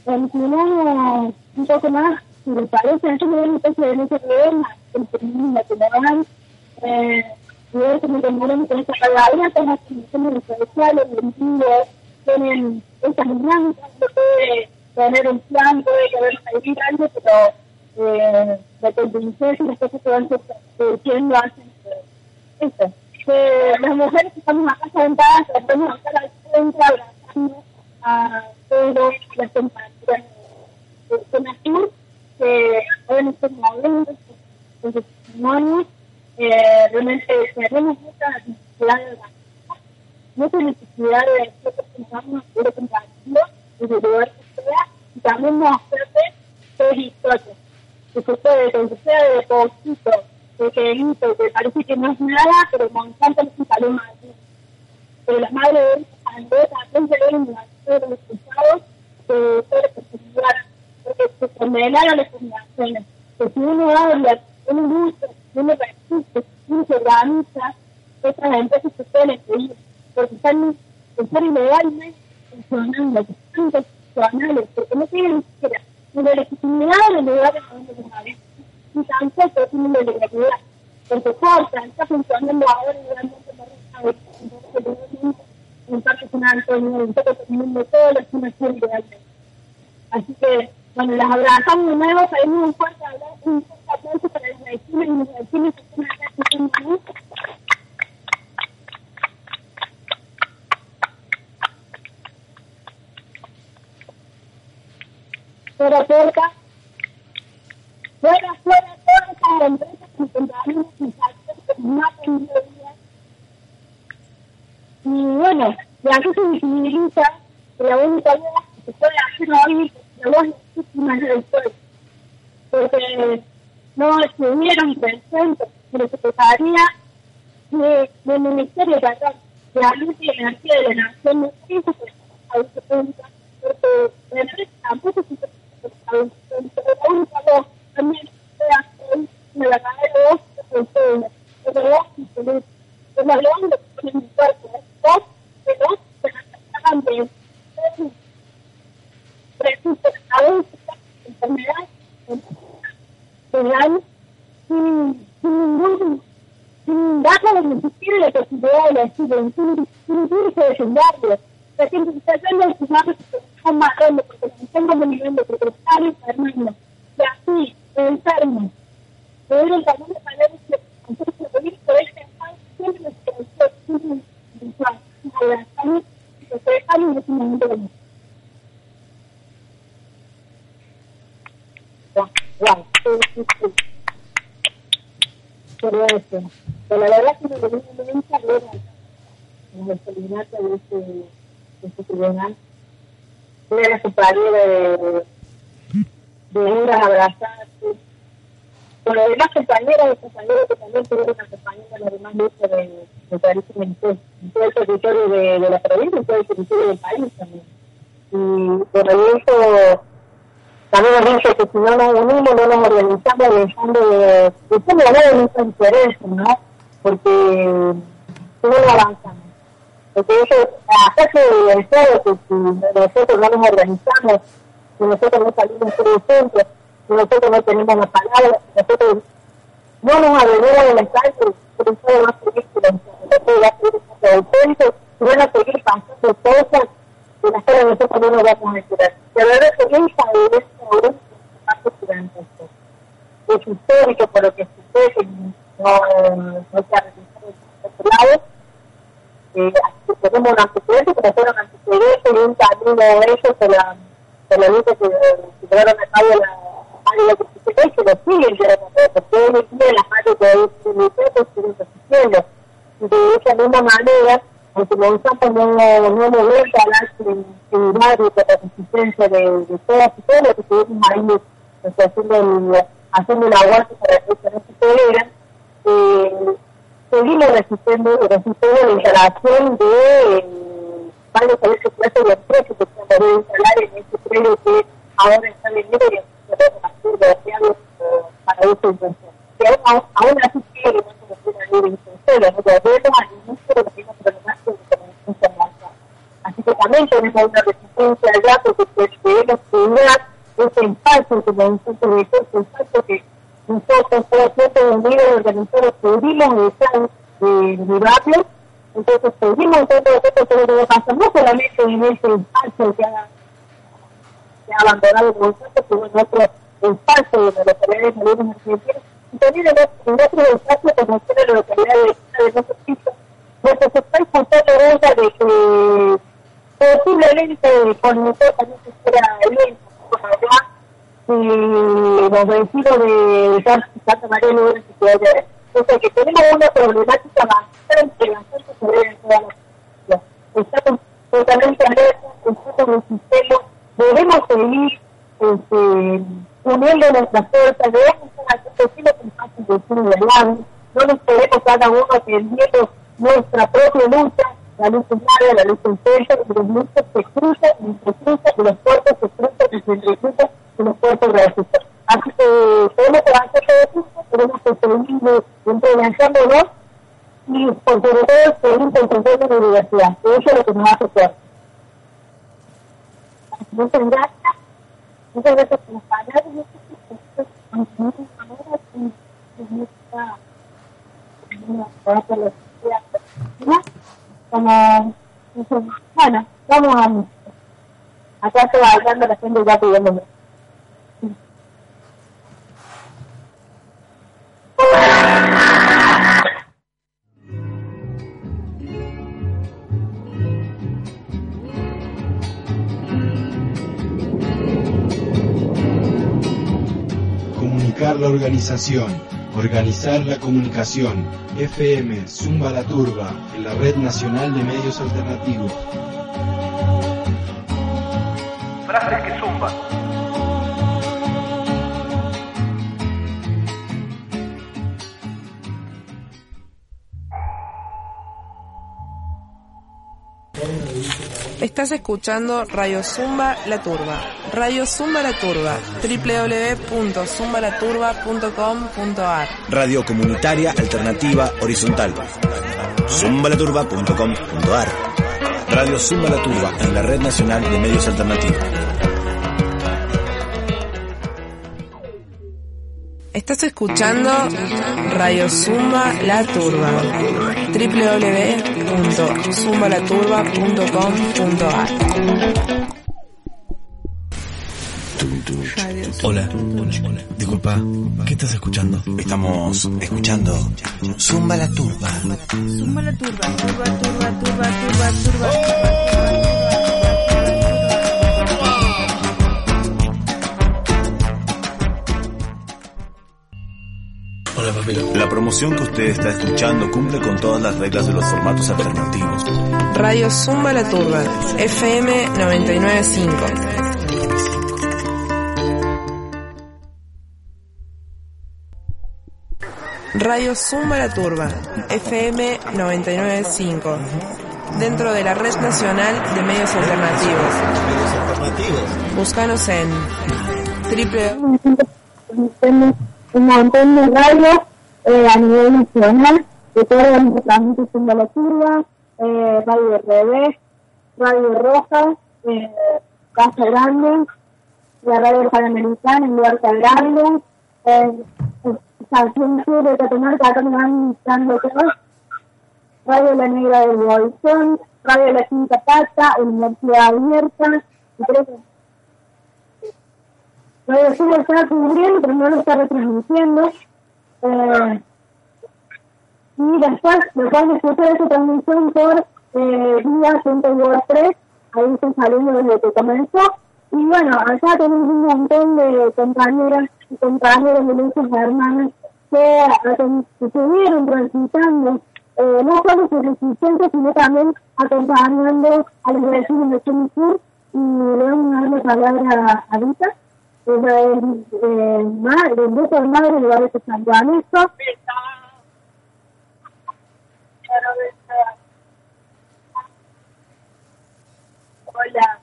continuamos un poco más, si les parece, yo me doy un poco de ese problema, el feminismo nacional, y ver cómo terminamos con esta palabra, con las condiciones sociales, los individuos, tienen esas dinámicas, no puede tener un plan, puede querer seguir algo, pero la contingencia y las cosas que van surgiendo hacen eso. Las mujeres que estamos acá sentadas, estamos acá al centro, abrazando a todas las compañeras de Natur, que hoy en estos momentos, con sus testimonios, realmente tenemos mucha necesidad de presentarnos de compartirlo desde el lugar que sea, y también mostrarte que es historia, que se puede, que sea de poquito, pequeñito, que parece que no es nada, pero con tanto les salió mal. Pero las madres de ellos también se ven en los resultados de ser personalidad, porque se condenaron las fundaciones, que si uno habla, uno lucha, uno resiste, uno se organiza, estas empresas se pueden seguir, porque están ilegalmente funcionando, que están constitucionales, porque no tienen ni siquiera ni la legitimidad de los lugares donde los habitan, ni tampoco tienen la legalidad, porque cortan, está funcionando ahora realmente en el Parque San Antonio, un poco terminando todas las zonas ilegalmente. Así que, bueno, las abrazamos de nuevo, pedimos un fuerte aplauso para las vecinas y los vecinos que están acá escuchando. Fuera, todas esas empresas que encontraremos en que no han tenido vida. Y bueno, de aquí se visibiliza que la única voz que se puede hacer hoy es la voz legítima del pueblo. Porque no estuvieron presentes en la Secretaría del Ministerio de Ambiente y Energía de la Nación, no se hizo cuenta, porque la empresa tampoco se hizo cuenta, pero la única voz también puede hacer una verdadera voz del pueblo, una voz absoluta, es la voz de los que ponen mi cuerpo, es voz de los que nos tratan de presuntos adultos, enfermedades, legal, sin darle ni siquiera la posibilidad de decirlo, sin incluso defenderlo. La gente que está haciendo es sus que son más grandes, porque no tengo un nivel de propietario enfermando. Y así, enfermos. Pero el camino de manera que nosotros podemos poder pensar siempre en nuestro siempre en la salud, y que se dejan en ese momento de nosotros. Wow, sí. Pero eso. Pero la verdad es que me lo digo muy bien en el seminario de este tribunal. Voy a la compañera de horas abrazadas. Con los demás compañeras y compañeros que también tuvieron una compañera, los demás luchas de tradición en todo el territorio de la provincia y todo el territorio del país también. Y por eso también nos dice que si no nos unimos, no nos organizamos dejando de hablar de nuestros intereses, ¿no? Porque si no avanzamos. Porque eso, hasta que el juego, que si nosotros no nos organizamos, si nosotros no salimos todos juntos, si nosotros no tenemos la palabra, si nosotros no nos averiguamos en la calle, pero todo va a seguir silenciando, todo va a seguir siendo auténtico, y van a seguir pasando cosas de las cuales nosotros no nos vamos a enterar. Pero ahora se deja de ver sobre esto durante esto. Es histórico por lo que sucede, que no se ha realizado en otro lado. Tenemos un antecedente, pero fueron antecedentes y un camino de ellos por la lucha que llevaron a cabo la que se lo siguen llevando a cabo, porque hoy en día las madres que hoy siguen resistiendo. De esa misma manera, aunque Monsanto no hemos vuelto a hablar sin barrio de la resistencia de todas y todos los que estuvimos ahí haciendo el aguante para que no se tolera, seguimos resistiendo la instalación de varios colegios clases de empresas que se han podido instalar en este predio que ahora está vendiendo y se puede hacer bloqueados para uso intensivo. Que aún así sigue que no se lo puede abrir en suelo, no podemos al inicio de los mismos problemas que se Así que también tenemos una resistencia allá porque queremos cuidar ese espacio que nos dice de ese espacio que nosotros, todos los unidos organizadores, pudimos estar vivables. Entonces pedimos todo esto que nos pasa, no solamente en ese espacio que ha abandonado el nosotros, sino en otro espacio de la localidad de Malvinas Argentinas, y también en otro espacio como en la localidad de nuestros hijos, donde se está disfrutando ahora de que posiblemente con nosotros también se espera el como allá, y los vecinos de Santa María de Lourdes y Ciudad de... O sea que tenemos una problemática bastante severa en toda la sociedad. Estamos totalmente alerta, nosotros los sistemas debemos seguir uniendo nuestras fuerzas, debemos estar haciendo lo que nos hace vecinos de lado, no nos podemos cada uno atendiendo nuestra propia lucha, la lucha humana, la lucha interna, y los luchas se cruzan y se cruzan, y los cuerpos se cruzan y se entrecruzan, y los cuerpos resultan. Así que tenemos que avanzar todo esto, tenemos que seguir entrelazándonos y por sobre todo seguir concentrando en la universidad, que eso es lo que nos hace fuerte. Muchas gracias por las palabras, como, bueno, vamos a acá estoy hablando, la gente ya pidiéndome. Comunicar la organización, organizar la comunicación. FM Zumba la Turba, en la Red Nacional de Medios Alternativos. Frases que zumban. Estás escuchando Radio Zumba La Turba. Radio Zumba La Turba. www.zumbalaturba.com.ar. Radio comunitaria alternativa horizontal. zumbalaturba.com.ar. Radio Zumba La Turba en la Red Nacional de Medios Alternativos. Estás escuchando Radio Zumba La Turba. www.zumbalaturba.com.ar. Hola. Disculpa, ¿qué estás escuchando? Estamos escuchando Zumba la Turba. Zumba La Turba. Turba, turba, turba, turba, turba. Hola, papito. La promoción que usted está escuchando cumple con todas las reglas de los formatos alternativos. Radio Zumba La Turba. FM 995. Radio Zumba La Turba, FM 995, dentro de la Red Nacional de Medios Alternativos. Búscanos en Tenemos un montón de radios a nivel nacional, de todos los transmisos Zumba la Turba, Radio Revés, Radio Roja, Casa Grande, la Radio Panamericana en Luarca Grande, Estación Sur de Catamarca, acá me van invitando todos, Radio La Negra del Bolsón, Radio La Quinta Pata, Universidad Abierta, y creo que Radio Sur lo está cubriendo, pero no lo está retransmitiendo. Y después lo pueden escuchar esa transmisión por vía .wordpress, ahí están saliendo desde que comenzó. Y bueno, acá tenemos un montón de compañeras y compañeros de nuestras hermanas que estuvieron transitando no solo su resistencia, sino también acompañando a los vecinos de Chile Sur. Y le vamos a dar la palabra a Rita. Ella es madre, el grupo de madres de Barrio de San Juan. Hola.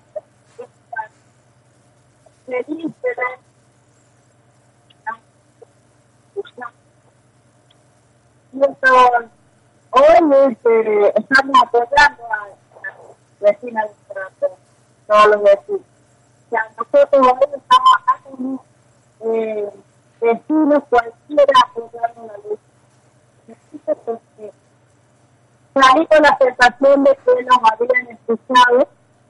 Hoy estamos apoyando vecinas del corazón, todos los vecinos. O sea, nosotros hoy estamos acá con vecinos cualquiera apoyando la lucha. Porque salí con la sensación de que nos habían escuchado.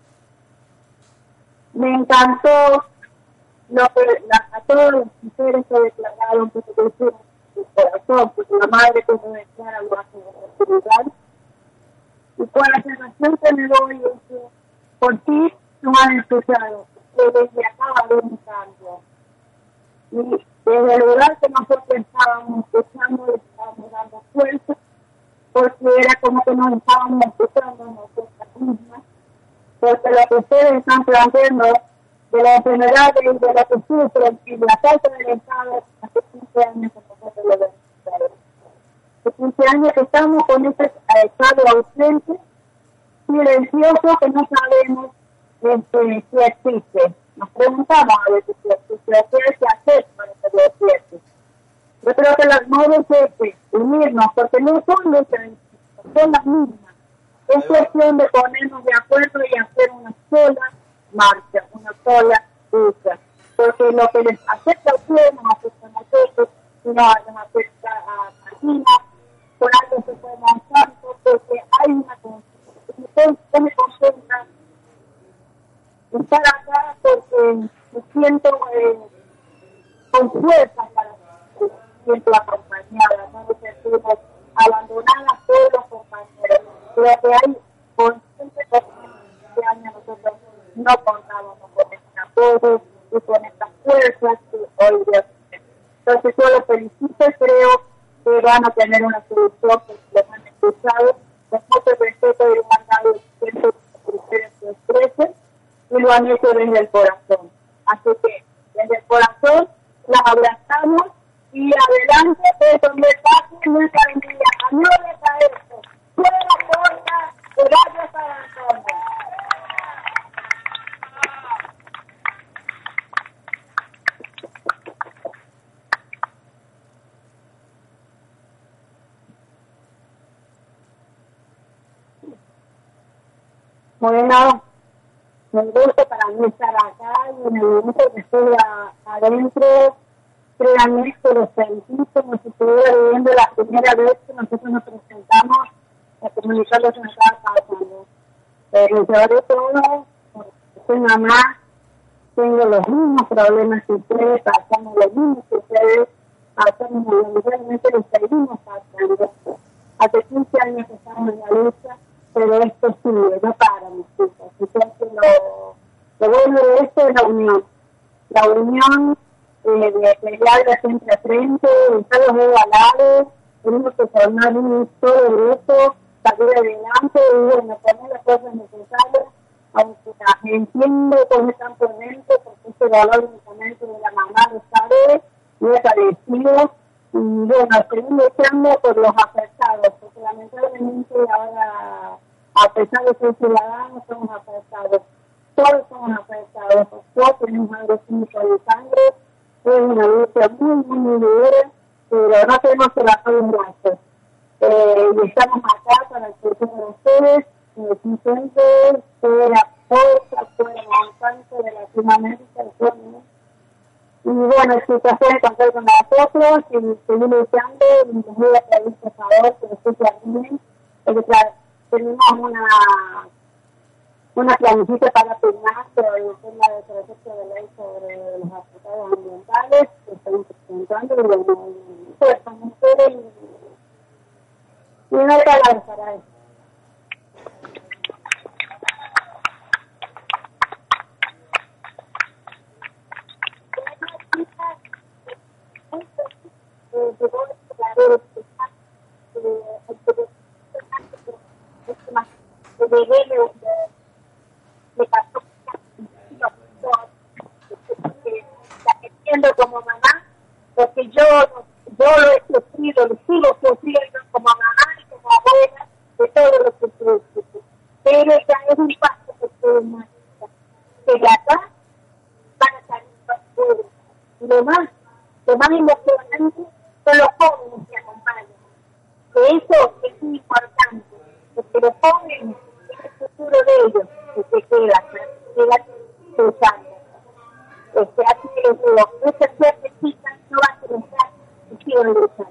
Me encantó lo que a todas las mujeres se declararon que se hicieron su corazón, porque la madre que me declara lo hace de oportunidad. Y con la sensación que me doy es que por ti nos han escuchado, que desde acá va a haber un cambio. Y desde el lugar que nosotros estábamos escuchando, le estábamos dando fuerza, porque era como que nos estábamos escuchando nosotras mismas, porque lo que ustedes están planteando de la enfermedad y de lo que sufren y de la falta del Estado hace 15 años que nosotros lo vemos. Hace 15 años que estamos con este Estado ausente, silencioso, que no sabemos si existe. Nos preguntamos a veces si existe o qué hay que hacer para que lo existe. Yo creo que las modos es unirnos, porque no son nuestras, son las mismas. Es cuestión de ponernos de acuerdo y hacer una sola marcha, una sola lucha. Porque lo que les afecta a ustedes nos afecta a nosotros, y nos afecta a Martina, por algo se puede avanzar, porque hay una concentración. Yo me concentro estar acá porque me siento con fuerza para siento acompañada, no nos sentimos abandonadas todos los compañeros. Creo que hay consciente que este año nosotros no contábamos con este apoyo y con estas fuerzas que hoy día tienen. Entonces yo los felicito y creo que van a tener una solución porque los han escuchado con mucho respeto y han dado el tiempo que ustedes se expresen y lo han hecho desde el corazón. Así que desde el corazón las abrazamos y adelante, eso me pasa nuestra alegría. Añores a esto. Fuera corta, gracias para Antonio. Bueno, me gusta para mí estar acá y en el momento que estoy adentro, créanme que lo sentí como si estuviera viviendo la primera vez que nosotros nos presentamos a comunicar lo que nos estaba pasando. Pero sobre todo, porque soy mamá, tengo los mismos problemas que ustedes, pasamos los mismos que ustedes, pasamos realmente lo seguimos pasando. Hace 15 años que estamos en la lucha, pero esto sigue, no para, mis chicos. Entonces lo bueno de esto es la unión. La unión de pelear de frente a frente, de estar los dedos al lado, tenemos que formar un solo grupo, salir adelante y bueno, poner las cosas necesarias, aunque entiendo cómo están por dentro, porque ese valor únicamente de la mamá lo sabe, y es agradecido, y bueno, seguir luchando por los afectados, porque lamentablemente ahora, a pesar de ser ciudadanos, somos afectados. Todos somos afectados, todos tenemos algo químico de sangre, es una lucha muy dura, pero no tenemos que bajar un brazo. Y estamos acá para el futuro de ustedes, existentes, fuera fuerza, fuera avanzante de Latinoamérica, y bueno, si te pueden contar con nosotros y seguir luchando, y les voy a pedir por favor que ustedes se animen, porque tenemos una planificación para firmar sobre el tema del proyecto de ley sobre los afectados ambientales que estamos presentando y bueno, pues con ustedes y una palabra para eso. Como mamá, porque yo lo he sufrido, lo sigo sufriendo como mamá y como abuela de todo lo que sufro. Pero ya es un paso que de acá van a salir más fuera. Y lo más emocionante son los jóvenes que acompañan. Que eso es muy importante, porque los jóvenes es el futuro de ellos. llega cruzando. Así que les digo, muchas suerte, chicas, no van a cruzar y sigan luchando.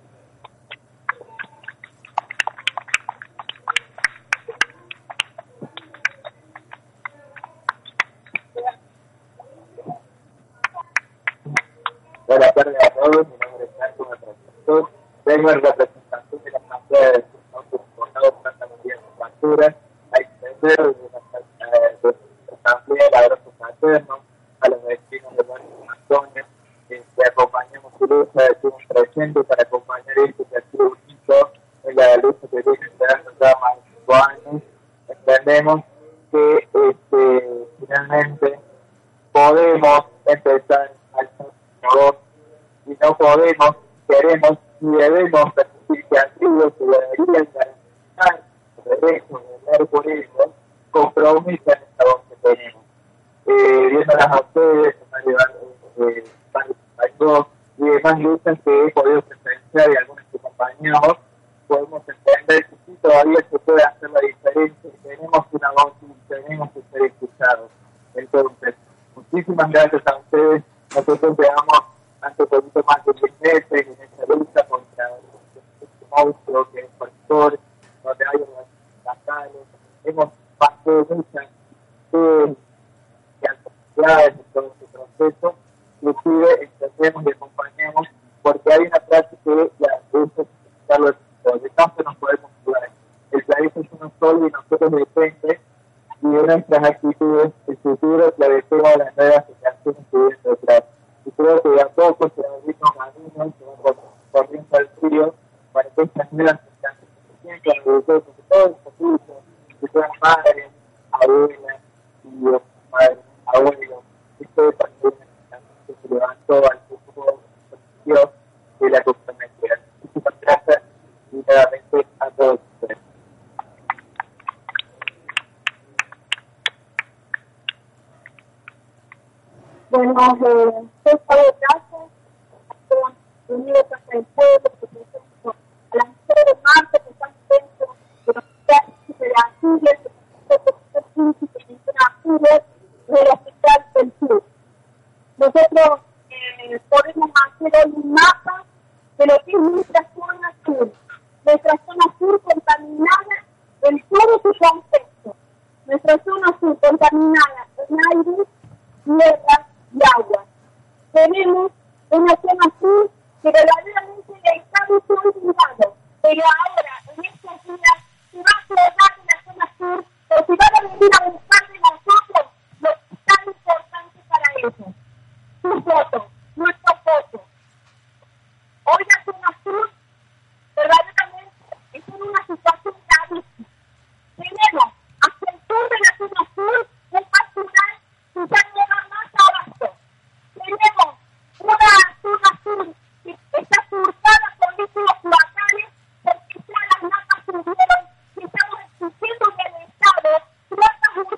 Buenas tardes a todos, mi nombre es Marco Francisco, vengo en representación de la Asamblea del Condado Santa María de Factura, a extender de la Asamblea el abrazo fraterno a los vecinos de Barrio San Antonio, que acompañamos su lucha, estuvimos presentes para acompañar este que ha sido bonito en la lucha que viene esperando ya más de 5 años. Entendemos que finalmente podemos empezar al y no podemos, queremos y debemos permitir que aquellos que deberían garantizar el derecho de ver por ellos compromisan esta voz que tenemos. Viéndolas a ustedes, y demás luchas que he podido presenciar y algunos de compañeros, podemos entender que sí todavía se puede hacer la diferencia y tenemos una voz y tenemos que ser escuchados. Entonces, muchísimas gracias a ustedes. Nosotros quedamos hace un poquito más de 10 meses en esta lucha contra este monstruo que es el factor, donde hay locales. Hemos pasado muchas actividades en todo este proceso, inclusive entendemos y acompañamos, porque hay una frase que la lucha es de no nos podemos ayudar. El planeta es uno solo y nosotros depende y de nuestras actitudes, el futuro esclarecemos a las nuevas generaciones que vienen detrás. Y creo que de a poco se van a abrir caminos, se van corriendo al frío para que estas nuevas generaciones siempre agradecemos que todos los hijos, que sean madres, abuelas y padres, abuelos, que sepan que una generación que se levantó al futuro de la comprometida. Muchísimas gracias y nuevamente a todos ustedes. Bueno, soy Pablo Plaza, unidos hasta el pueblo, que presento a las mujeres de marzo que están dentro de los hospitales de Asturias, del Hospital del Sur. Nosotros podemos hacer hoy un mapa de lo que es nuestra zona sur contaminada en todo su contexto. Nuestra zona sur contaminada en aire, tierra y agua. Tenemos una zona sur que verdaderamente está muy olvidado, pero ahora, en estos días, se va a acordar de la zona sur, o se van a venir a buscar de nosotros lo que es tan importante para ellos. Su foto, nuestra foto. Hoy la zona sur, verdaderamente, está en una situación gravísima. Tenemos hasta el sur de la zona sur un basural que ya llega más abajo. Tenemos una zona sur que está surcada por líquidos cloacales porque ya las napas subieron y estamos exigiendo del Estado cuotas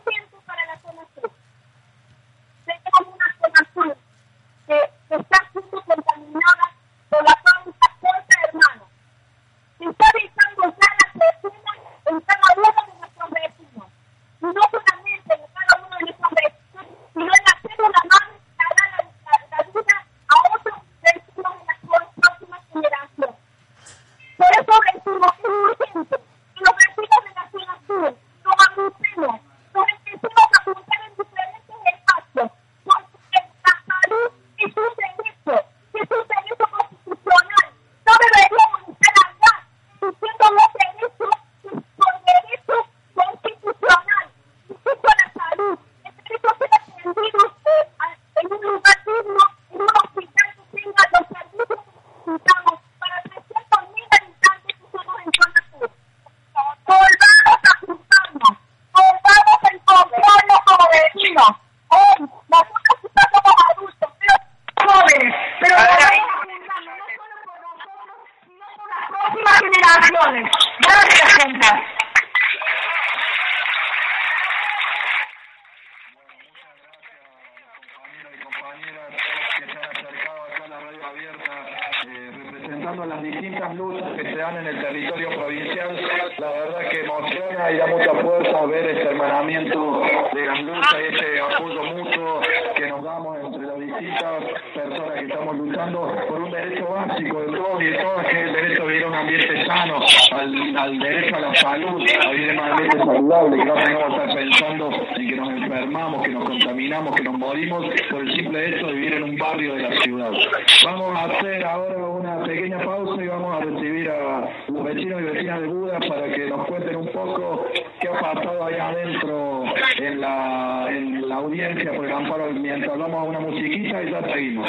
con las distintas luchas que se dan en el territorio provincial. La verdad que emociona y da mucha fuerza ver este hermanamiento de las luchas y este apoyo mutuo que nos damos entre las distintas personas que estamos luchando por un derecho básico de todos y de todas, que es el derecho a vivir en un ambiente sano, al derecho a la salud, a vivir en un ambiente saludable, que no tengamos que estar pensando en que nos enfermamos, que nos contaminamos, que nos morimos por el simple hecho de vivir en un barrio de la ciudad. Vamos a hacer ahora una pequeña pausa y vamos a recibir a los vecinos y vecinas de Buda para que nos cuenten un poco qué ha pasado ahí adentro en la audiencia por el amparo, mientras vamos a una musiquita y ya seguimos.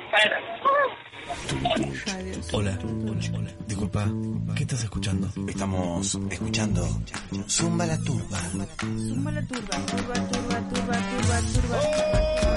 Hola. Disculpa, ¿qué estás escuchando? Estamos escuchando Zumba la Turba. Zumba la turba, turba, turba, turba, turba, turba, turba.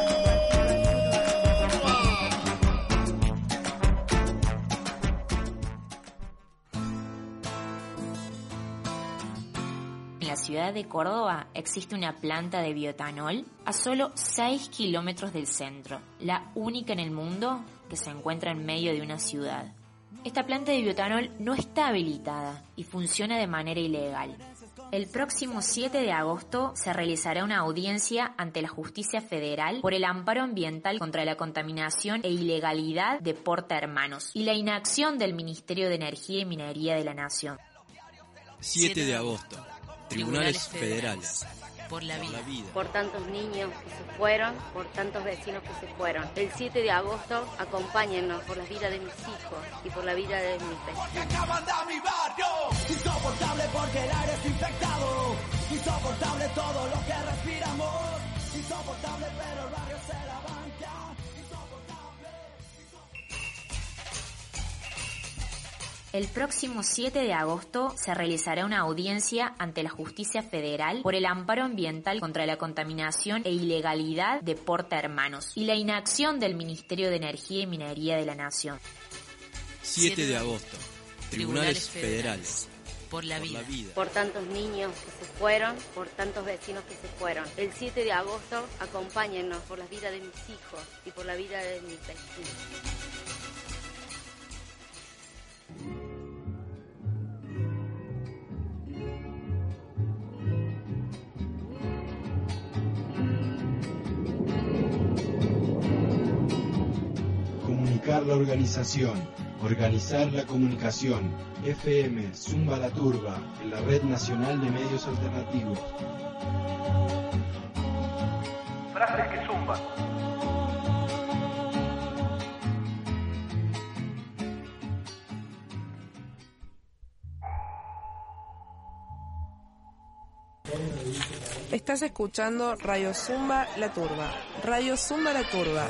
En la ciudad de Córdoba existe una planta de bioetanol a solo 6 kilómetros del centro, la única en el mundo que se encuentra en medio de una ciudad. Esta planta de bioetanol no está habilitada y funciona de manera ilegal. El próximo 7 de agosto se realizará una audiencia ante la Justicia Federal por el amparo ambiental contra la contaminación e ilegalidad de Porta Hermanos y la inacción del Ministerio de Energía y Minería de la Nación. 7 de agosto. Tribunales Federales. Por la vida. Por tantos niños que se fueron, por tantos vecinos que se fueron. El 7 de agosto, acompáñennos por la vida de mis hijos y por la vida de mis vecinos. Acaban de mi barrio, insoportable porque el aire es infectado, insoportable todo lo que respiramos, insoportable pero el barrio se levanta, insoportable. El próximo 7 de agosto se realizará una audiencia ante la Justicia Federal por el amparo ambiental contra la contaminación e ilegalidad de Porta Hermanos y la inacción del Ministerio de Energía y Minería de la Nación. 7 de agosto. Tribunales Federales. Por la vida. Por tantos niños que se fueron, por tantos vecinos que se fueron. El 7 de agosto, acompáñennos por la vida de mis hijos y por la vida de mis vecinos. Comunicar la organización, organizar la comunicación. FM Zumba la Turba, en la Red Nacional de Medios Alternativos. Frases que zumban. Estás escuchando Radio Zumba La Turba. Radio Zumba La Turba.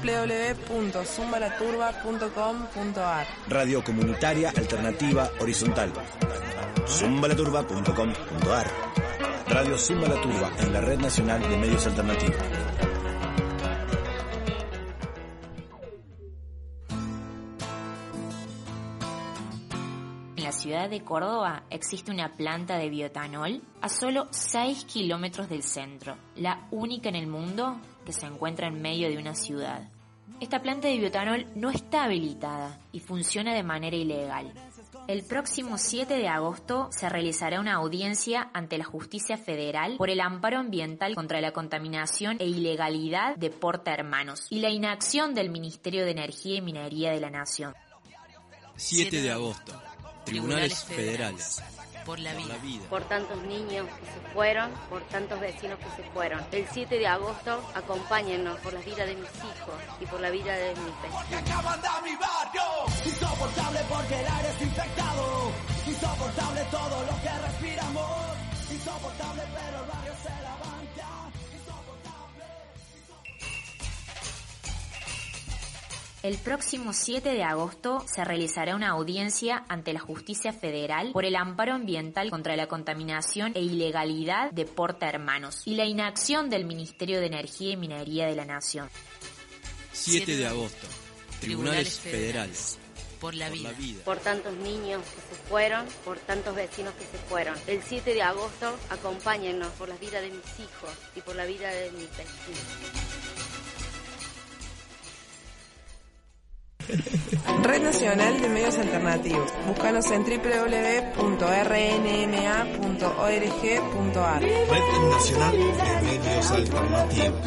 www.zumbalaturba.com.ar. Radio Comunitaria Alternativa Horizontal. Zumbalaturba.com.ar. Radio Zumba la Turba, en la Red Nacional de Medios Alternativos. En la ciudad de Córdoba existe una planta de bioetanol a solo 6 kilómetros del centro, la única en el mundo que se encuentra en medio de una ciudad. Esta planta de bioetanol no está habilitada y funciona de manera ilegal. El próximo 7 de agosto se realizará una audiencia ante la Justicia Federal por el amparo ambiental contra la contaminación e ilegalidad de Porta Hermanos y la inacción del Ministerio de Energía y Minería de la Nación. 7 de agosto. Tribunales Federales. Por la vida. Por tantos niños que se fueron, por tantos vecinos que se fueron. El 7 de agosto, acompáñennos por la vida de mis hijos y por la vida de mis vecinos. Acaban de mi barrio, insoportable porque el aire es infectado, insoportable todo lo que respiramos, insoportable pero el barrio se levanta, insoportable. El próximo 7 de agosto se realizará una audiencia ante la Justicia Federal por el amparo ambiental contra la contaminación e ilegalidad de Porta Hermanos y la inacción del Ministerio de Energía y Minería de la Nación. 7 de agosto. Tribunales Federales. Por la vida. Por tantos niños que se fueron, por tantos vecinos que se fueron. El 7 de agosto, acompáñennos por la vida de mis hijos y por la vida de mis vecinos. Red Nacional de Medios Alternativos. Búscanos en www.rnma.org.ar. Red Nacional de Medios Alternativos.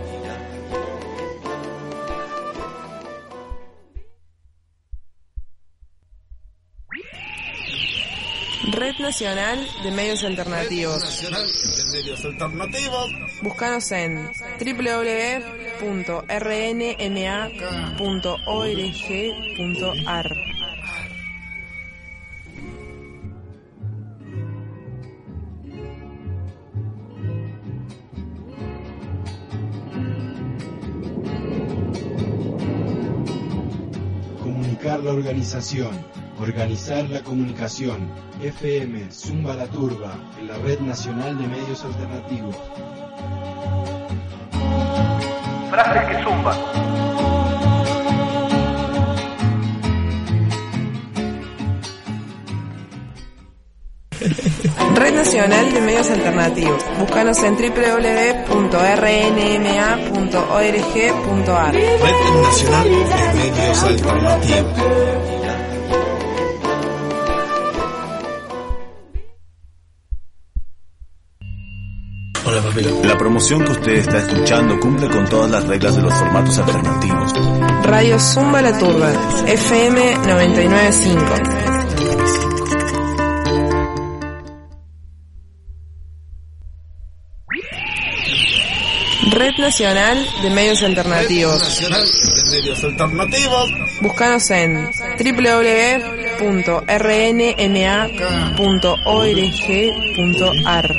Red Nacional de Medios Alternativos. Búscanos en www.rnma.org.ar. Comunicar la organización, organizar la comunicación. FM Zumba la Turba, en la Red Nacional de Medios Alternativos. Frases que zumban. Red Nacional de Medios Alternativos. Búscanos en www.rnma.org.ar. Red Nacional de Medios Alternativos. Hola, papilo. La promoción que usted está escuchando cumple con todas las reglas de los formatos alternativos. Radio Zumba la Turba, FM 995. Red Nacional de Medios Alternativos. Búscanos en www.rnma.org.ar.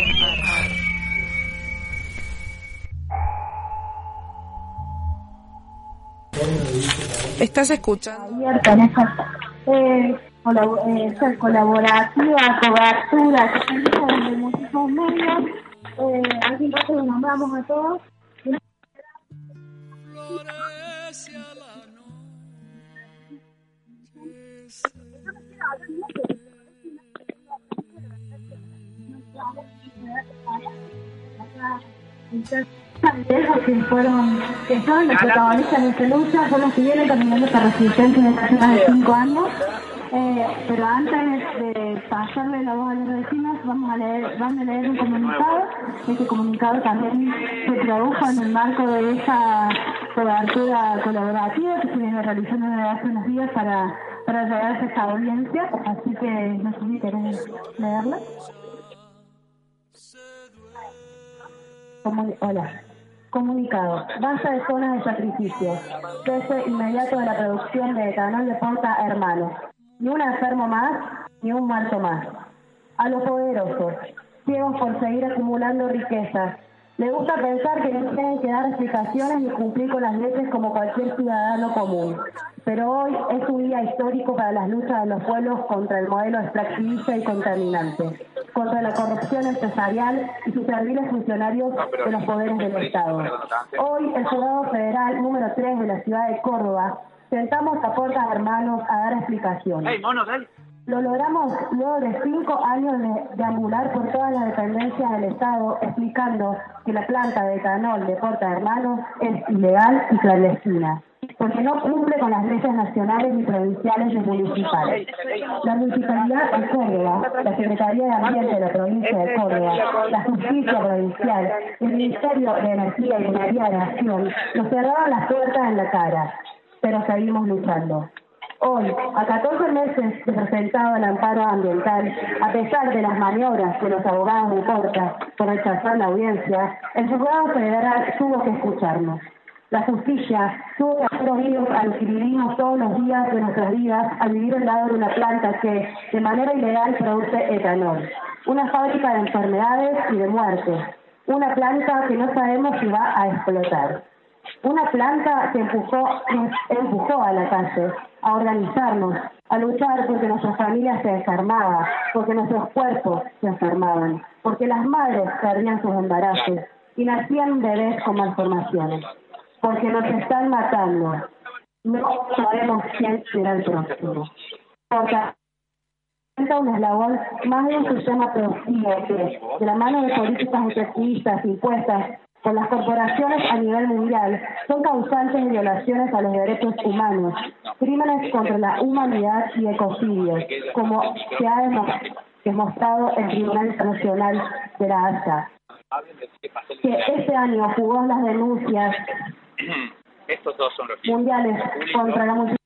¿Estás escuchando? Abierta en esa ser colaborativa, cobertura, que se realiza desde muchísimos medios. Aquí entonces los nombramos a todos. Que son los protagonistas de esta lucha, son los que vienen caminando esta resistencia desde hace más de 5 años. Pero antes de pasarle la voz a los vecinos, van a leer un comunicado. Este comunicado también se tradujo en el marco de esa cobertura colaborativa que se viene realizando desde hace unos días para llegar a esta audiencia. Así que no sé si querés leerla. Hola. Comunicado. Basta de zonas de sacrificio. Cese inmediato de la producción de etanol de Porta Hermanos. Ni un enfermo más, ni un muerto más. A los poderosos, ciegos por seguir acumulando riquezas. Les gusta pensar que no tienen que dar explicaciones ni cumplir con las leyes como cualquier ciudadano común. Pero hoy es un día histórico para las luchas de los pueblos contra el modelo extractivista y contaminante, contra la corrupción empresarial y sus serviles funcionarios de los poderes del Estado. Hoy, el Juzgado Federal número 3 de la ciudad de Córdoba, sentamos a Porta Hermanos a dar explicaciones. Lo logramos luego de 5 años de deambular por todas las dependencias del Estado, explicando que la planta de etanol de Porta Hermanos es ilegal y clandestina, porque no cumple con las leyes nacionales ni provinciales ni municipales. La Municipalidad de Córdoba, la Secretaría de Ambiente de la provincia de Córdoba, la Justicia Provincial, el Ministerio de Energía y Minería de Nación nos cerraron las puertas en la cara, pero seguimos luchando. Hoy, a 14 meses de presentado el amparo ambiental, a pesar de las maniobras de los abogados de Porta por rechazar la audiencia, el Juzgado Federal tuvo que escucharnos. La justicia tuvo que hacer oídos a los que vivimos todos los días de nuestras vidas al vivir al lado de una planta que, de manera ilegal, produce etanol. Una fábrica de enfermedades y de muerte. Una planta que no sabemos si va a explotar. Una planta que nos empujó a la calle, a organizarnos, a luchar porque nuestras familias se desarmaban, porque nuestros cuerpos se enfermaban, porque las madres perdían sus embarazos y nacían bebés con malformaciones, porque nos están matando. No sabemos quién será el próximo. Porque un eslabón más de un sistema productivo que, de la mano de políticas efectivistas impuestas por las corporaciones a nivel mundial son causantes de violaciones a los derechos humanos, crímenes contra la humanidad y ecocidios, como se ha demostrado el Tribunal Internacional de la Haya, que este año jugó las denuncias Estos dos son los mundiales contra la multitud.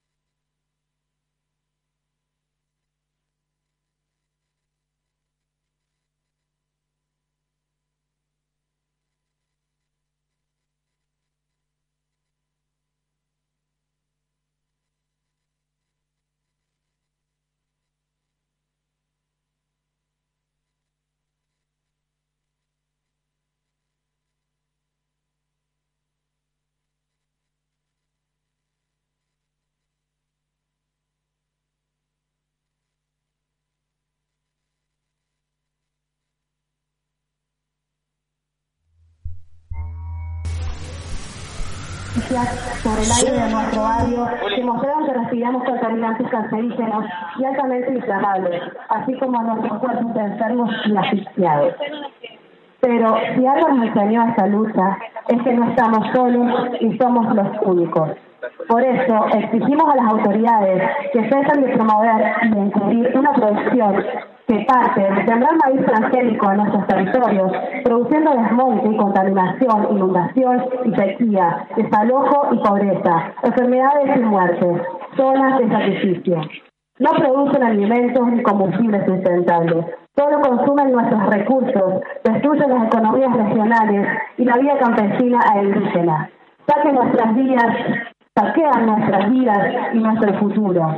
Sobre el aire de nuestro barrio demostraron que respiramos contaminantes cancerígenos y altamente inflamables, así como a nuestros cuerpos enfermos y asfixiados. Pero si algo nos enseñó esta lucha es que no estamos solos y somos los únicos. Por eso exigimos a las autoridades que cesen de promover y de encubrir una producción que parte de sembrar maíz transgénico en nuestros territorios, produciendo desmonte y contaminación, inundación y sequía, desalojo y pobreza, enfermedades y muertes, zonas de sacrificio. No producen alimentos ni combustibles sustentables, solo consumen nuestros recursos, destruyen las economías regionales y la vida campesina e indígena. Saquean nuestras vidas y nuestro futuro.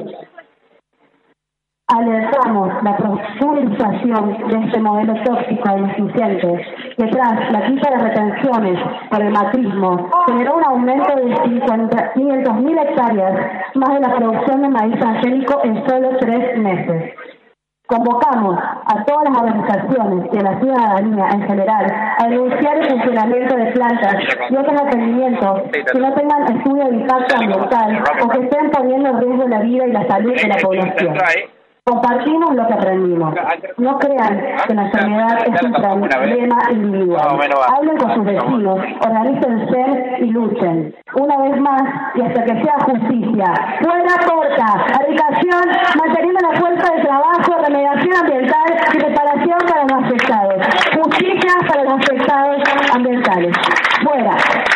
Alertamos la profundización de este modelo tóxico e ineficiente que tras la quita de retenciones por el macrismo generó un aumento de 500.000 hectáreas más de la producción de maíz transgénico en solo 3 meses. Convocamos a todas las organizaciones y a la ciudadanía en general a denunciar el funcionamiento de plantas y otros atendimientos que no tengan estudio de impacto ambiental o que estén poniendo en riesgo la vida y la salud de la población. Compartimos lo que aprendimos. No crean que la enfermedad es un problema individual. Hablen con sus vecinos, organícense y luchen. Una vez más, y hasta que sea justicia. Buena corta, erradicación, manteniendo la fuerza de trabajo, remediación ambiental y reparación para los afectados. Justicia para los afectados ambientales. Fuera.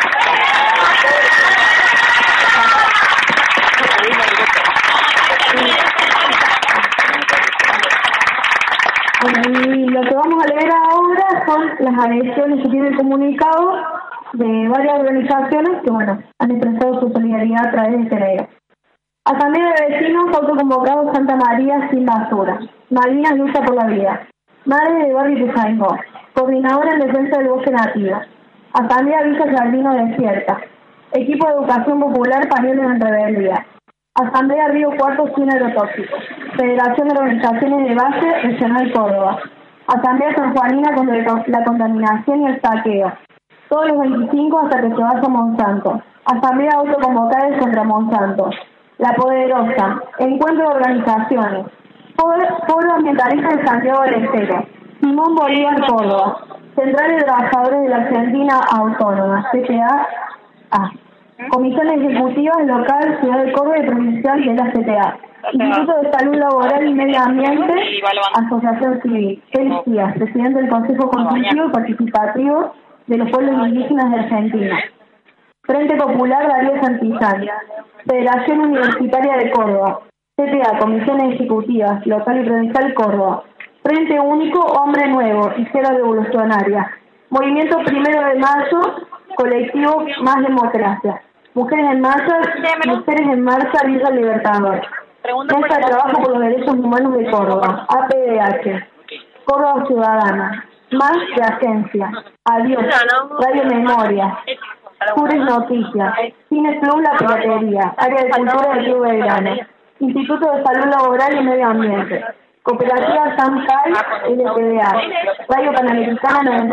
Y lo que vamos a leer ahora son las adhesiones que tiene el comunicado de varias organizaciones que, han expresado su solidaridad a través de Telegram. Asamblea de Vecinos autoconvocados Santa María sin basura. Malvinas lucha por la vida. Madre de Barrio Tuzaingó. Coordinadora en defensa del bosque nativo. Asamblea Villa Jardino Desierta. Equipo de Educación Popular Pañuelos en Rebeldía. Asamblea Río Cuarto sin agrotóxicos. Federación de Organizaciones de Base Regional Córdoba. Asamblea Sanjuanina contra la contaminación y el saqueo. Todos los 25 hasta que se vaya Monsanto. Asamblea autoconvocada contra Monsanto. La Poderosa. Encuentro de Organizaciones. Foro Ambientalista de Santiago del Estero. Simón Bolívar Córdoba. Central de Trabajadores de la Argentina Autónoma. CTA. Comisión Ejecutiva Local, Ciudad de Córdoba y Provincial de la CTA. Instituto de Salud Laboral y Medio Ambiente, Asociación Civil. Félix Díaz, presidente del Consejo Consultivo y Participativo de los Pueblos Indígenas de Argentina. Frente Popular Darío Santillán. Federación Universitaria de Córdoba. CTA, Comisiones Ejecutivas, Local y Provincial Córdoba. Frente Único, Hombre Nuevo, Izquierda Revolucionaria. Movimiento 1 de Mayo, Colectivo Más Democracia. Mujeres en Marcha, Villa Libertador. Mesa de Trabajo por los Derechos Humanos de Córdoba, APDH. Córdoba Ciudadana. Más de Agencia. Adiós. Radio Memoria. Cures Noticias. Cine Club La Piratería. Área de Cultura del Club Belgrano. Instituto de Salud Laboral y Medio Ambiente. Cooperativa Samsai LTDA. Radio Panamericana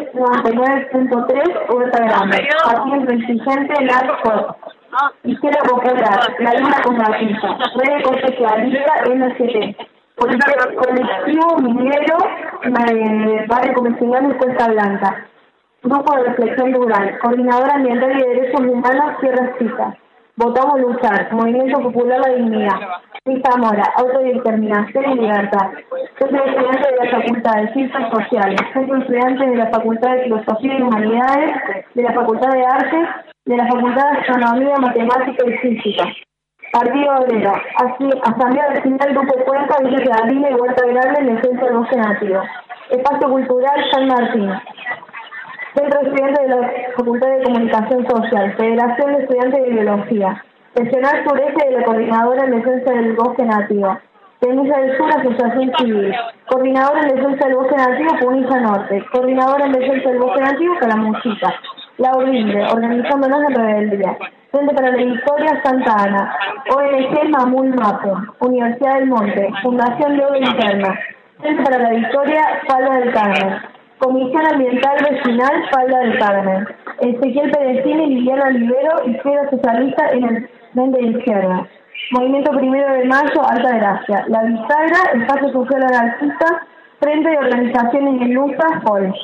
99.3 Huerta Grande. Partido Exigente Largo. Izquierda Popular. La Luna Convertida. Red Socialista NCT. Colectivo Minero Barrio Convencional de Cuesta Blanca. Grupo de Reflexión Rural, Coordinadora Ambiental y Derechos Humanos, Tierra Chica. Votamos luchar, Movimiento Popular La Dignidad. Luis Zamora, Autodeterminación y Libertad. Centro de Estudiantes de la Facultad de Ciencias Sociales. Centro de Estudiantes de la Facultad de Filosofía y Humanidades, de la Facultad de Artes, de la Facultad de Astronomía, Matemática y Física. Partido Obrero, Asamblea Vecinal Grupo Cuenca, Villa Jardina y Huerta Grande en defensa del bosque nativo. Espacio Cultural San Martín. Centro de Estudiantes de la Facultad de Comunicación Social, Federación de Estudiantes de Biología, Regional Sureste de la Coordinadora en Defensa del Bosque Nativo, Tenisa del Sur, Asociación Civil, Coordinadora en Defensa del Bosque Nativo, Punilla Norte, Coordinadora en Defensa del Bosque Nativo, Calamuchita, La Horrible, Organizándonos en Rebeldía, Frente para la Victoria, Santa Ana, ONG Mamul Mapo, Universidad del Monte, Fundación Leo Interna, Frente para la Victoria, Falda del Carmen, Comisión Ambiental Vecinal, Falda del Carmen, Ezequiel Pedestini, Liliana Olivero, Izquierda Socialista en el Frente de Izquierda, Movimiento 1 de Mayo, Alta Gracia, La Bisagra, Espacio Social Anarquista, Frente de Organizaciones en Lucha, FOL.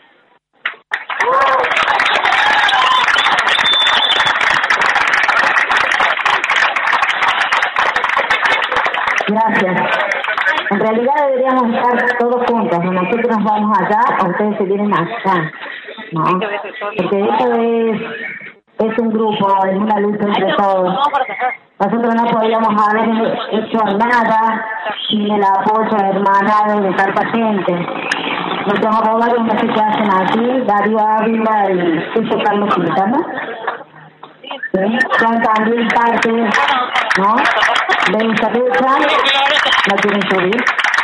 Gracias. En realidad deberíamos estar todos juntos, ¿no? Nosotros nos vamos allá, o ustedes se vienen acá, ¿no? Porque esto es un grupo, es una lucha entre todos. Nosotros no podríamos haber hecho nada sin el apoyo hermanado de tanta gente. Nuestros abogados no sé qué hacen aquí, Darío Ávila y Carlos Quintana. ¿Sí? Son también parte, ¿no?, de esta lucha. No quieren subir.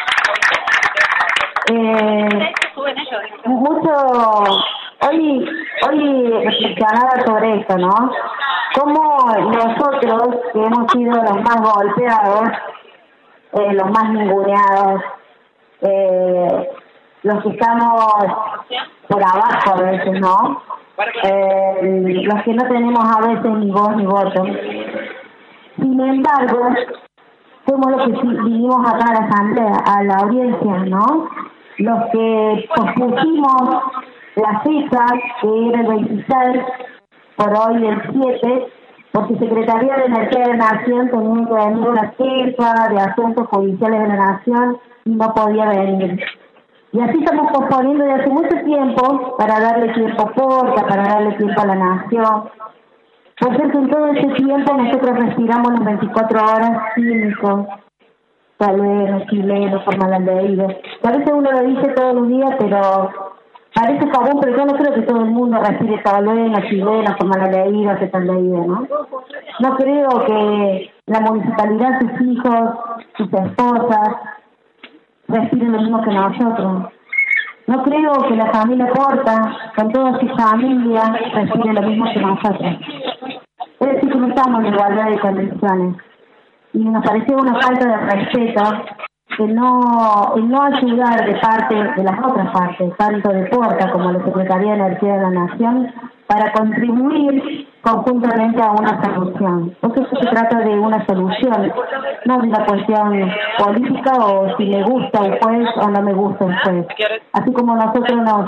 Hoy reflexionaba sobre esto, ¿no? Cómo nosotros, que hemos sido los más golpeados, los más ninguneados, los que estamos por abajo a veces, ¿no? Los que no tenemos a veces ni voz ni voto. Sin embargo, fuimos los que vinimos acá a la asamblea, a la audiencia, ¿no? Los que pospusimos la fecha, que era el 26, por hoy el 7, porque Secretaría de Energía de la Nación tenía que venir una jefa de asuntos judiciales de la Nación y no podía venir. Y así estamos posponiendo desde hace mucho tiempo para darle tiempo a Porta, para darle tiempo a la Nación. Por eso en todo ese tiempo nosotros respiramos las 24 horas químicos, toluenos, chilenos, formaldehídos. A veces uno lo dice todos los días, pero parece común, pero yo no creo que todo el mundo respire toluenos, chilenos, formaldehídos, acetaldehídos, ¿no? No creo que la municipalidad, sus hijos, sus esposas, respiren lo mismo que nosotros. No creo que la familia Porta, con toda su familia, respire lo mismo que nosotros. Es decir, que no estamos en igualdad de condiciones. Y nos pareció una falta de respeto el no ayudar de parte de las otras partes, tanto de Porta como la Secretaría de Energía de la Nación, para contribuir conjuntamente a una solución. Porque eso se trata de una solución, no de una cuestión política o si me gusta un juez o no me gusta un juez. Así como nosotros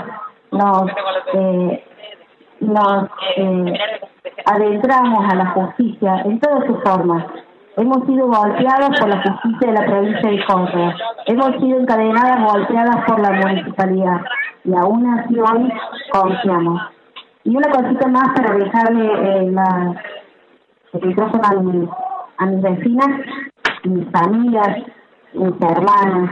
nos adentramos a la justicia en todas sus formas. Hemos sido golpeados por la justicia de la provincia de Córdoba. Hemos sido encadenadas, golpeadas por la municipalidad. Y aún así hoy confiamos. Y una cosita más para dejarle el micrófono a mis vecinas, mis amigas, mis hermanas.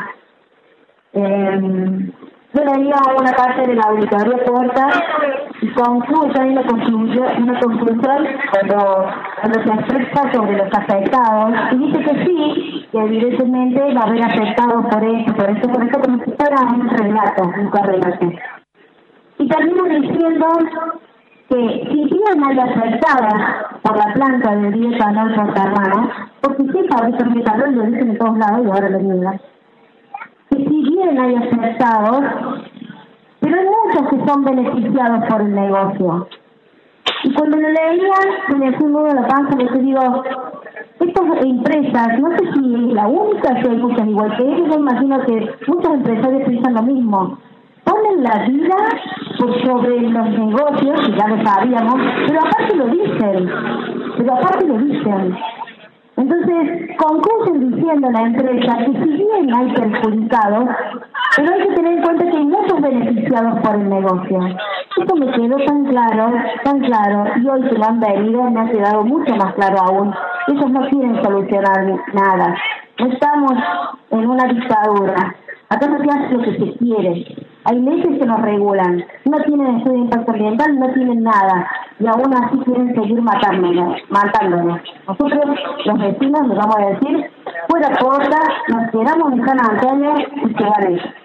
Yo leía una parte de la auditoría Porta y concluye una conclusión cuando se expresa sobre los afectados y dice que sí, que evidentemente va a haber afectados por eso, como si fuera un relato, un correlato. Y termino diciendo que si bien hay afectadas por la planta de bioetanol Porta Hermanos, porque sí fabrican bioetanol, lo dicen en todos lados y ahora lo niegan, que si bien hay afectados, pero hay muchos que son beneficiados por el negocio. Y cuando lo leía, se me fue un nudo a la panza, porque digo, estas empresas, no sé si es la única, si hay muchas igual que ellos, yo imagino que muchos empresarios piensan lo mismo. Ponen la vida por sobre los negocios, que ya lo sabíamos, pero aparte lo dicen. Entonces, concluyen diciendo la empresa que si bien hay perjudicados, pero hay que tener en cuenta que hay muchos beneficiados por el negocio. Esto me quedó tan claro, y hoy que lo han venido me ha quedado mucho más claro aún. Ellos no quieren solucionar nada. No estamos en una dictadura. Acá no se hace lo que se quiere. Hay leyes que nos regulan. No tienen estudio de impacto ambiental, no tienen nada. Y aún así quieren seguir matándonos. Nosotros, los vecinos, les vamos a decir, fuera corta, nos quedamos en San Antonio y se van ellos.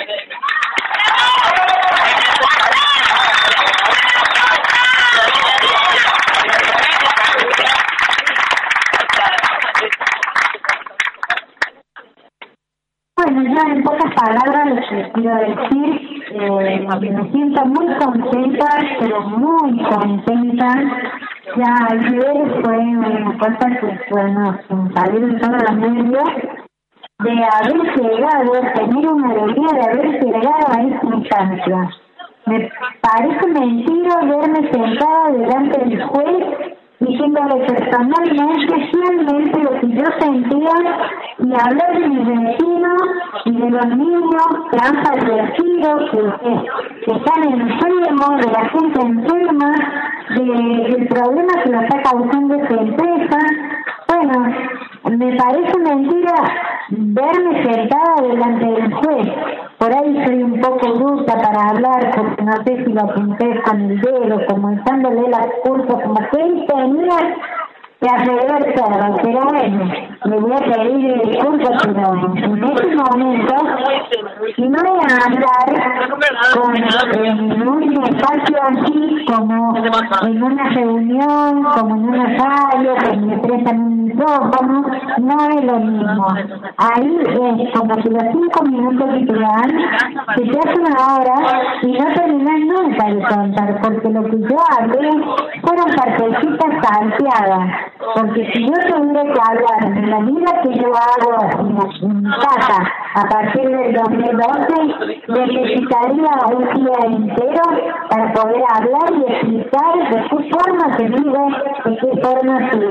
Bueno, ya en pocas palabras les quiero decir me siento muy contenta, pero muy contenta. Ya ayer fue una cosa que, bueno, salir en todos los medios, de haber llegado, tener una alegría de haber llegado a esta instancia. Me parece mentira verme sentada delante del juez diciéndole personalmente, fielmente lo que yo sentía y hablar de mis vecinos y de los niños que han fallecido, que están enfermos, de la gente enferma, del problema que lo está causando esta empresa. Bueno, me parece mentira verme sentada delante del juez. Por ahí soy un poco bruta para hablar, porque no sé si lo apunté con el dedo, como echándole la culpa, como que él tenía que arreglar todo. Pero bueno, le voy a pedir disculpas, pero en este momento, si no voy a hablar en un espacio así, como en una reunión, como en una radio, que me prestan un micrófono, no es lo mismo. Ahí es como que los 5 minutos que te dan, se te hace una hora y no terminas nunca de contar, porque lo que yo hablé fueron partecitas salteadas. Porque si yo tuviera que hablar de la vida que yo hago en mi casa a partir del 2012, necesitaría un día entero para poder hablar y explicar de qué forma se vive, de qué forma se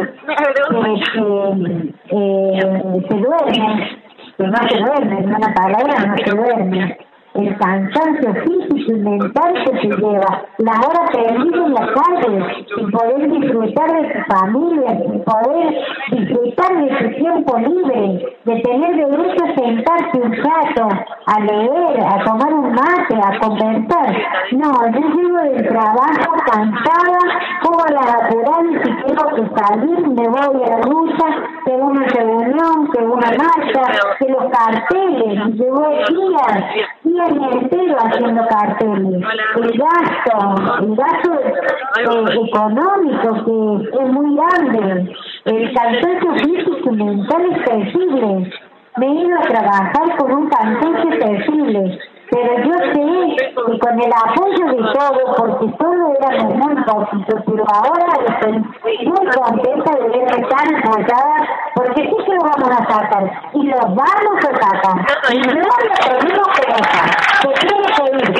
duerme, que no se duerme, en una palabra no se duerme. El cansancio físico y mental que te lleva, la hora perdida en la calle, sin poder disfrutar de tu familia, sin poder disfrutar de tu tiempo libre, de tener derecho a sentarte un rato, a leer, a tomar un mate, a conversar. No, yo llego del trabajo cansada, pongo la natural y si tengo que salir me voy a la lucha, que una reunión, que una marcha, que los carteles, llevo días entero haciendo carteles. El gasto económico que es muy grande, el cansancio físico y mental es terrible. Me he ido a trabajar con un cansancio terrible, pero yo sé que con el apoyo de todos, porque solo éramos muy poquitos, pero ahora estoy muy contenta de verme tan apoyada, porque sí que lo vamos a sacar, y lo vamos a sacar, y no lo tenemos que dejar, se tiene que ir.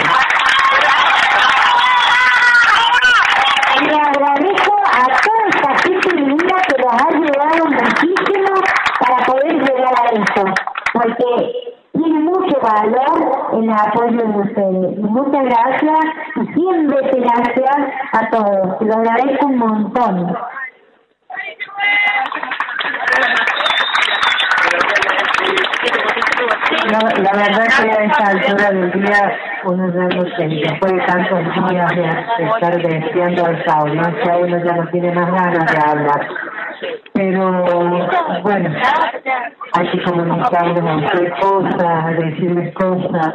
Y le agradezco a toda esta gente linda que nos ha ayudado muchísimo para poder llegar a esto, porque tiene mucho valor el apoyo de ustedes. Y muchas gracias y 100 veces gracias a todos. Lo agradezco un montón. No, la verdad que a esta altura del día uno ya no sé, después de tantos días de estar deseando esa audiencia, uno ya no tiene más ganas de hablar. Pero bueno, hay que comunicarles, hacer cosas, decirles cosas.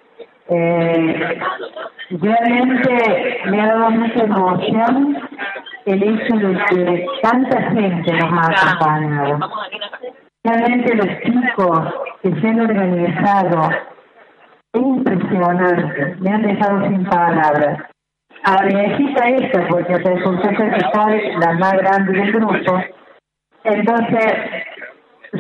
Realmente me ha dado mucha emoción el hecho de que tanta gente nos ha acompañado. Realmente los chicos que se han organizado es impresionante, me han dejado sin palabras. A la viejita esta, porque resulta que soy la más grande del grupo, entonces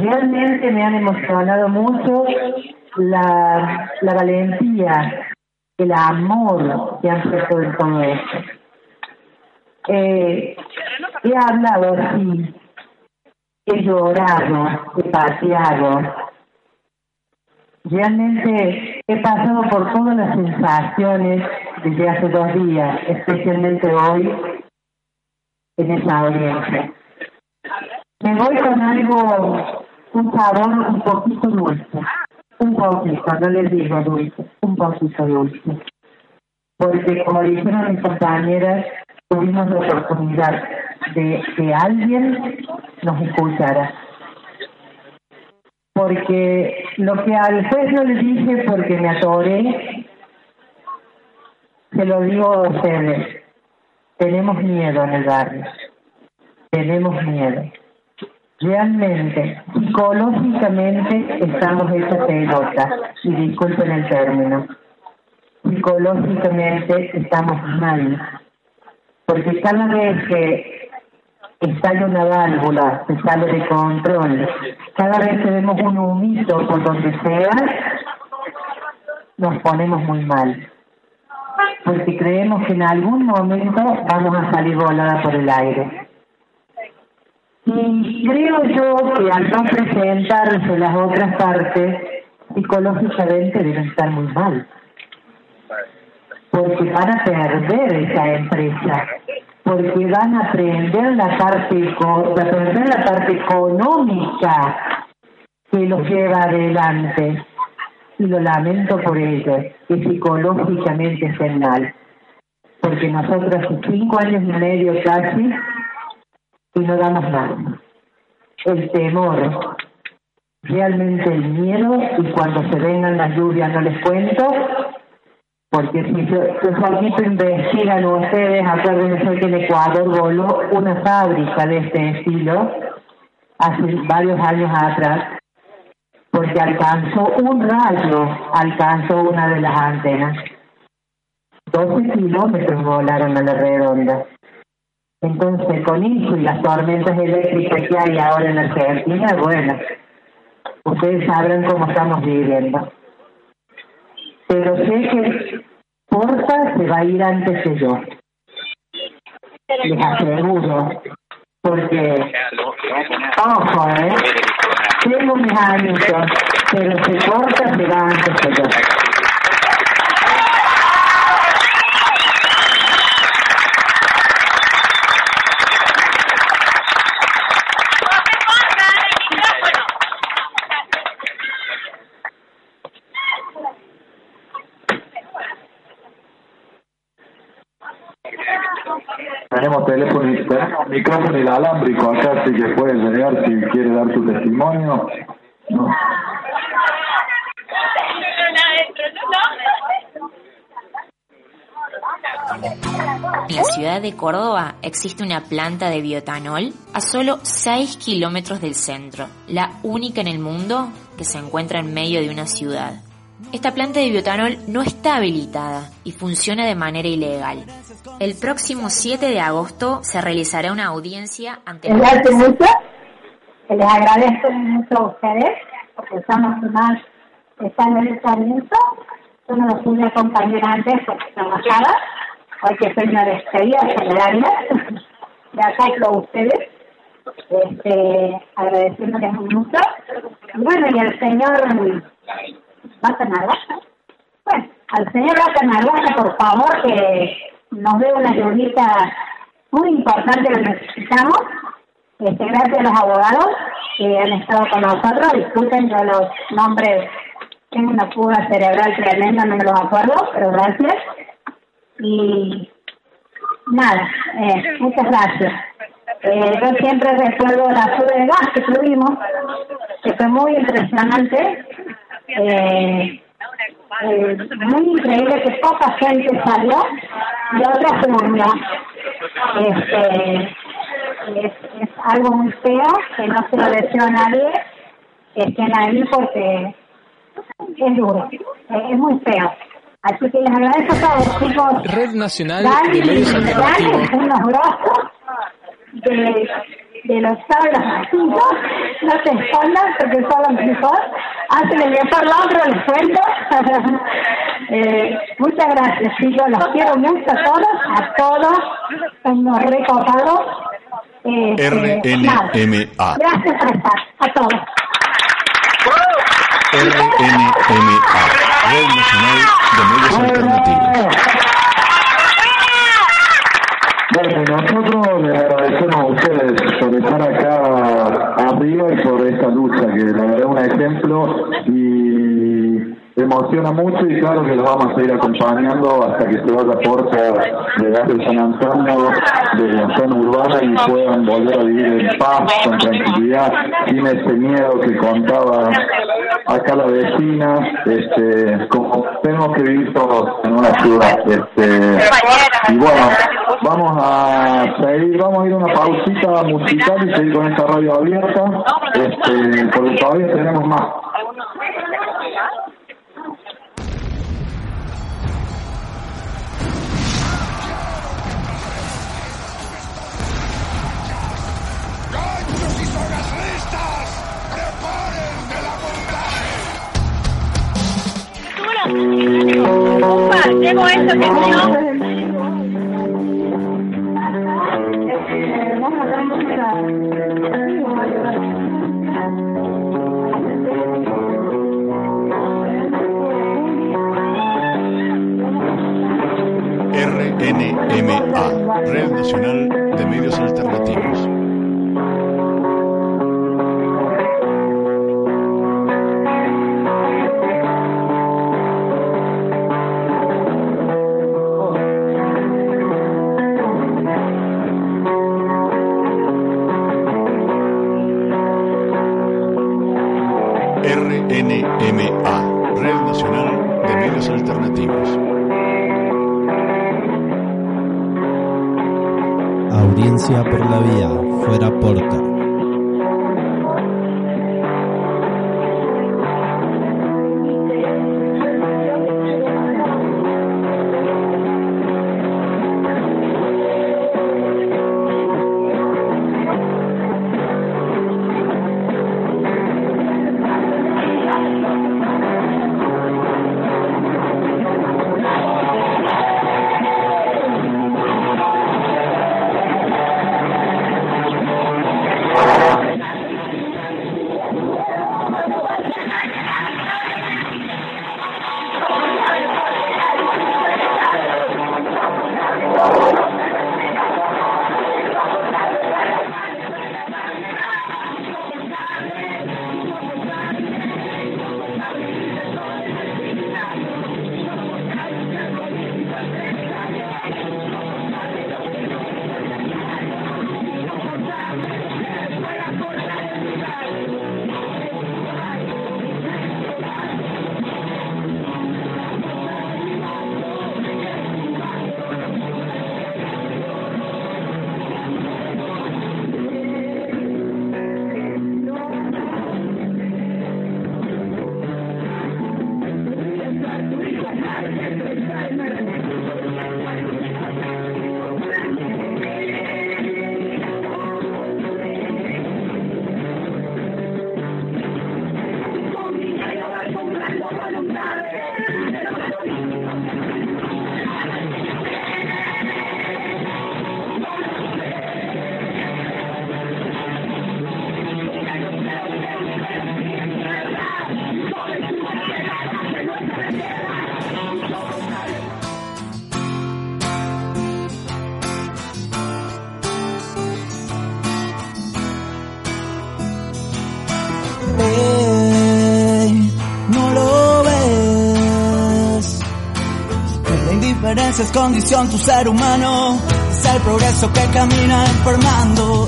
realmente me han emocionado mucho la valentía el amor que han puesto en todo esto. He hablado, sí, he llorado, he pateado. Realmente he pasado por todas las sensaciones desde hace 2 días, especialmente hoy, en esa audiencia. Me voy con algo, un sabor un poquito dulce. Un poquito, no les digo dulce, un poquito dulce. Porque como dijeron mis compañeras, tuvimos la oportunidad de que alguien nos escuchara. Porque lo que al juez no le dije porque me atoré, se lo digo a ustedes. Tenemos miedo en el barrio. Tenemos miedo. Realmente, psicológicamente estamos hechas pelotas, y disculpen el término. Psicológicamente estamos mal. Porque cada vez que estalla una válvula, se sale de control, cada vez que vemos un humito por donde sea, nos ponemos muy mal. Porque creemos que en algún momento vamos a salir volada por el aire. Y creo yo que al no presentarse las otras partes, psicológicamente deben estar muy mal. Porque van a perder esa empresa. Porque van a perder la parte económica que los lleva adelante. Y lo lamento por ellos, que psicológicamente estén mal. Porque nosotros 5 años y medio casi, y no damos nada. El temor, realmente el miedo, y cuando se vengan las lluvias no les cuento, porque si un poquito investigan ustedes, acuérdense que en Ecuador voló una fábrica de este estilo hace varios años atrás, porque alcanzó un rayo, alcanzó una de las antenas. 12 kilómetros volaron a la redonda. Entonces, con eso y las tormentas eléctricas que hay ahora en Argentina, bueno, ustedes sabrán cómo estamos viviendo. Pero sé que Porta se va a ir antes que yo. Les aseguro. Porque, ojo, tengo mis añitos, pero si Porta se va antes que yo. Tenemos micrófono inalámbrico acá, así que puede llegar si quiere dar su testimonio. No. En la ciudad de Córdoba existe una planta de bioetanol a solo 6 kilómetros del centro, la única en el mundo que se encuentra en medio de una ciudad. Esta planta de bioetanol no está habilitada y funciona de manera ilegal. El próximo 7 de agosto se realizará una audiencia ante les agradezco mucho a ustedes, porque son los que más están en el tratamiento. Yo no los pude acompañar antes porque trabajaba, hoy que soy una despedida solidaria, de acá con ustedes, agradeciéndoles mucho. Bueno, y al señor Vaca Narvaja, bueno, al señor Vaca Narvaja, por favor, que nos dé una ayudita muy importante que necesitamos. Gracias a los abogados que han estado con nosotros. Disculpen, yo los nombres, tengo una fuga cerebral tremenda, no me los acuerdo, pero gracias. Y nada, muchas gracias. Yo siempre recuerdo la fuga de gas que tuvimos, que fue muy impresionante. Muy increíble que poca gente salió y otra se murió. Es algo muy feo, que no se lo deseo a nadie que estén ahí, porque es duro, es muy feo. Así que les agradezco a todos, chicos. Red Nacional de Medios Alternativos. Unos brazos de que lo sabe los asuntos, no se escondan porque son los mejor, hacen el mejor logro, les cuento. Muchas gracias, chicos, los quiero mucho a todos, somos recopados. RNMA. Gracias por estar, a todos. RNMA, Red Nacional de Medios Alternativos. Bueno, nosotros les agradecemos a ustedes por estar acá arriba y por esta lucha, que la verdad es un ejemplo y emociona mucho, y claro que los vamos a seguir acompañando hasta que se vaya Porta de Barrio San Antonio, de la zona urbana, y puedan volver a vivir en paz, con tranquilidad, sin ese miedo que contaba acá la vecina, como tenemos que vivir todos en una ciudad. Y bueno, vamos a ir a una pausita musical y seguir con esta radio abierta, porque todavía tenemos más. ¡Ganchos y sogas listas! ¡Preparen el abordaje! ¡Opa! ¡Llevo eso que RNMA, Red Nacional de Medios Alternativos. RNMA, Red Nacional de Medios Alternativos. Audiencia por la vía, fuera Porta. Es condición tu ser humano, es el progreso que camina enfermando.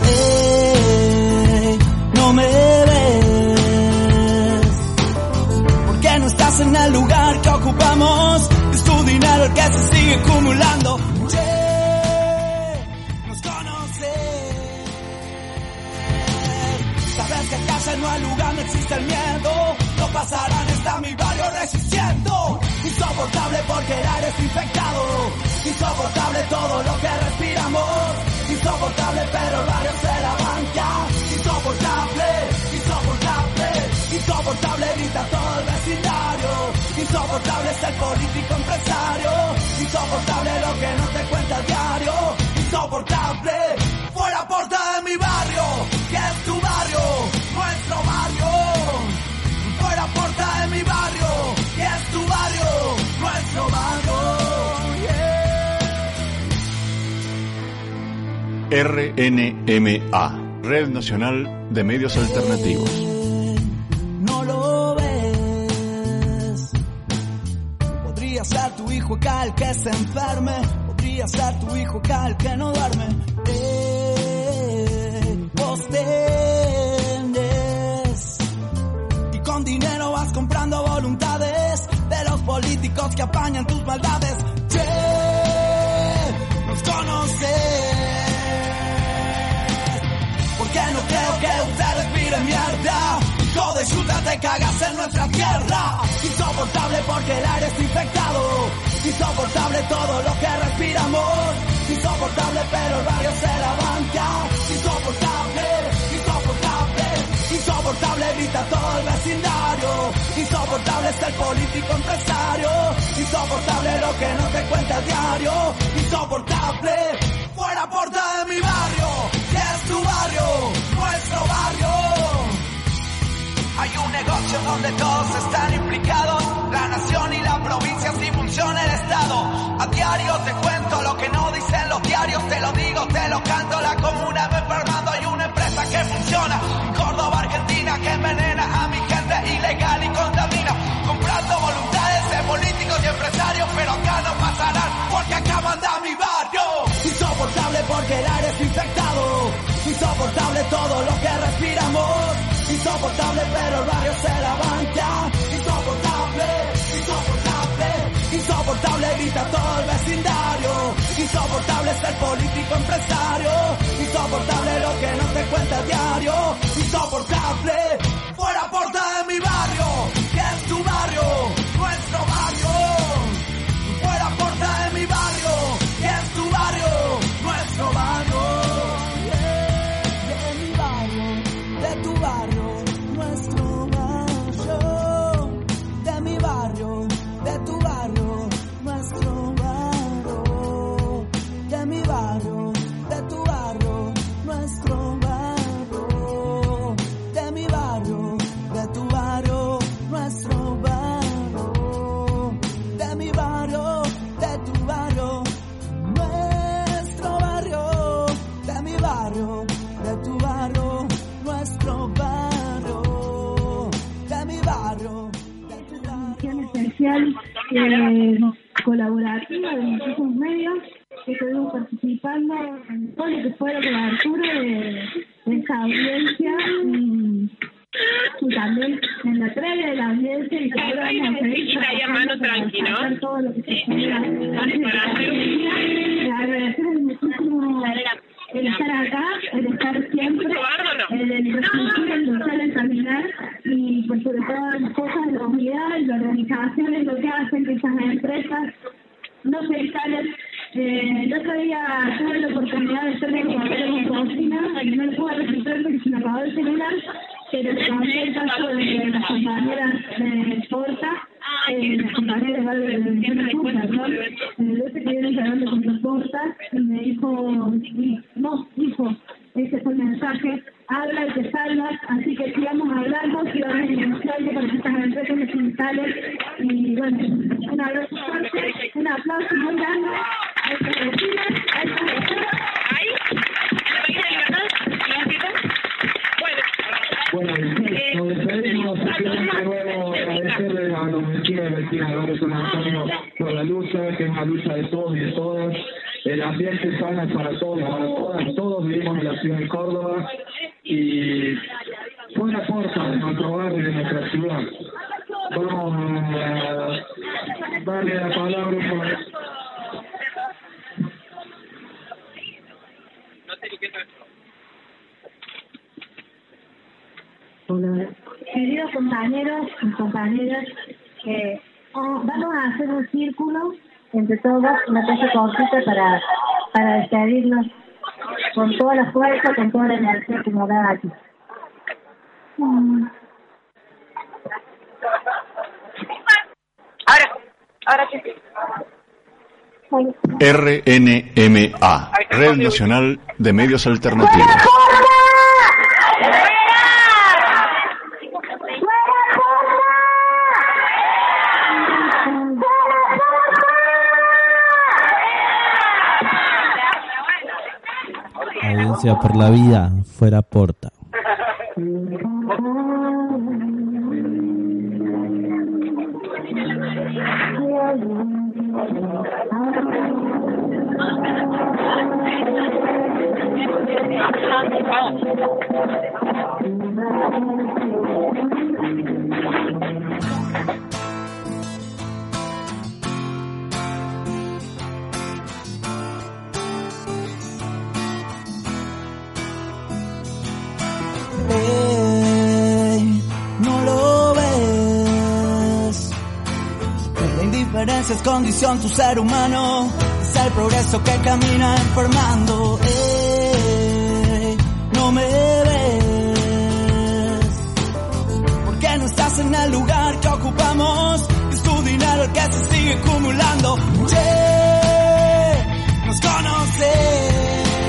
No me ves, porque no estás en el lugar que ocupamos. Es tu dinero el que se sigue acumulando. Nos conoces, sabes que acá no hay lugar, no existe el miedo. No pasarán, está mi barrio resistiendo. Insoportable porque el aire es infectado. Insoportable todo lo que respiramos. Insoportable pero el barrio se la banca. RNMA, Red Nacional de Medios Alternativos. No lo ves. Podría ser tu hijo acá el que se enferme. Podría ser tu hijo acá el que no duerme. Vos tenés. Y con dinero vas comprando voluntades de los políticos que apañan tus maldades. Che, nos conoces. Porque no creo que usted respire mierda. Hijo de chuta, te cagas en nuestra tierra. Insoportable porque el aire está infectado. Insoportable todo lo que respiramos. Insoportable pero el barrio se la banca. Insoportable, insoportable. Insoportable grita todo el vecindario. Insoportable es el político empresario. Insoportable lo que no te cuenta a diario. Insoportable, fuera puerta de mi barrio. Que es tu barrio, nuestro barrio. Hay un negocio donde todos están implicados, la nación y la provincia, si funciona el Estado. A diario te cuento lo que no dicen los diarios, te lo digo, te lo canto, la comuna va enfermando, hay una empresa que funciona en Córdoba, Argentina, que envenena a mi gente ilegal y contamina, comprando voluntades de políticos y empresarios, pero acá no pasarán, porque acá manda mi barrio. Insoportable porque el aire es infectado, insoportable todo lo que respiramos. Insoportable pero el barrio se la banca. Insoportable, insoportable. Insoportable grita todo el vecindario. Insoportable es el político empresario. Insoportable lo que no te cuenta a diario. Insoportable, fuera puerta de mi barrio. Que es tu barrio, nuestro barrio. Fuera puerta de mi barrio. Que es tu barrio, nuestro barrio. De mi barrio, de tu barrio. Nuestro barrio, de mi barrio, de tu barrio, nuestro barrio, de mi barrio, de tu barrio, nuestro barrio, de mi barrio, de tu barrio, nuestro barrio, de mi barrio, de tu barrio, nuestro barrio, de mi barrio, de tu barrio, nuestro barrio. Especial colaborativa de muchísimos medios que estuvimos participando en todo lo que fue la cobertura de esta audiencia y también en la previa de la audiencia y todo lo que se pueda agradecer muchísimo el estar acá, el estar siempre, el resistir, el luchar, el caminar y por sobre todas las cosas la unidad y la organización es lo que hacen que esas empresas no se instalen. El otro día tuve la oportunidad de estar en la cocina, no lo puedo registrar porque se me acabó el celular, pero también el caso de las compañeras de Porta, las compañeras de el otro que viene hablando con las Portas y me dijo, ese fue el mensaje, habla y te salvas, así que sigamos hablando, sigamos denunciando para que estas empresas se instalen y bueno, un abrazo fuerte, un aplauso muy grande a estas vecinas, a estas vecinas. Bueno, nos despedimos, simplemente luego agradecerles a los vecinos y vecinas de Barrio San Antonio por la lucha, que es una lucha de todos y de todas. El ambiente sana es para todos, para todas, todos vivimos en la ciudad de Córdoba y fue una puerta de nuestro barrio y de nuestra ciudad. Vamos a darle la palabra por... Queridos compañeros y compañeras, vamos a hacer un círculo entre todos, una cosa cortita para despedirnos con toda la fuerza, con toda la energía que nos da aquí. Ahora que RNMA, Red Nacional de Medios Alternativos. Audiencia por la vida, fuera Porta. No lo ves. La indiferencia es condición, tu ser humano es el progreso que camina enfermando. No me ves, porque no estás en el lugar que ocupamos. Es tu dinero el que se sigue acumulando. Nos conoces.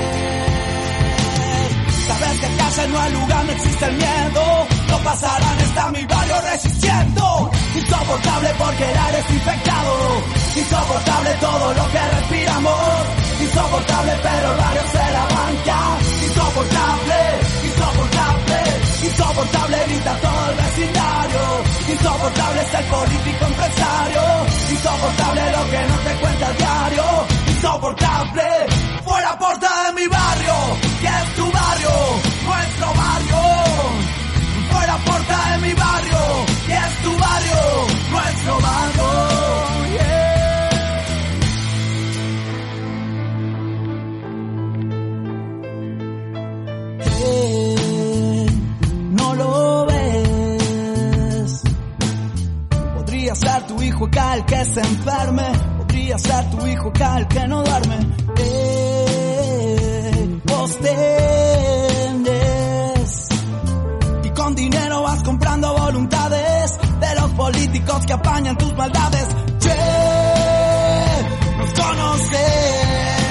Sabes que acá ya no hay lugar, no existe el miedo. No pasarán, está mi barrio resistiendo. Insoportable porque el aire es infectado. Insoportable todo lo que respiramos. Insoportable pero el barrio se la banca. Insoportable, insoportable, insoportable grita todo el vecindario. Insoportable es el político empresario. Insoportable lo que no te cuenta a diario. Insoportable, fuera Porta de mi barrio, que es tu barrio, nuestro barrio. Fuera Porta de mi barrio, que es tu barrio, nuestro barrio. No lo ves. Podría ser tu hijo acá el que se enferme. Podría ser tu hijo acá el que no duerme. Vos tenés. Y con dinero vas comprando voluntades de los políticos que apañan tus maldades. Nos conoces.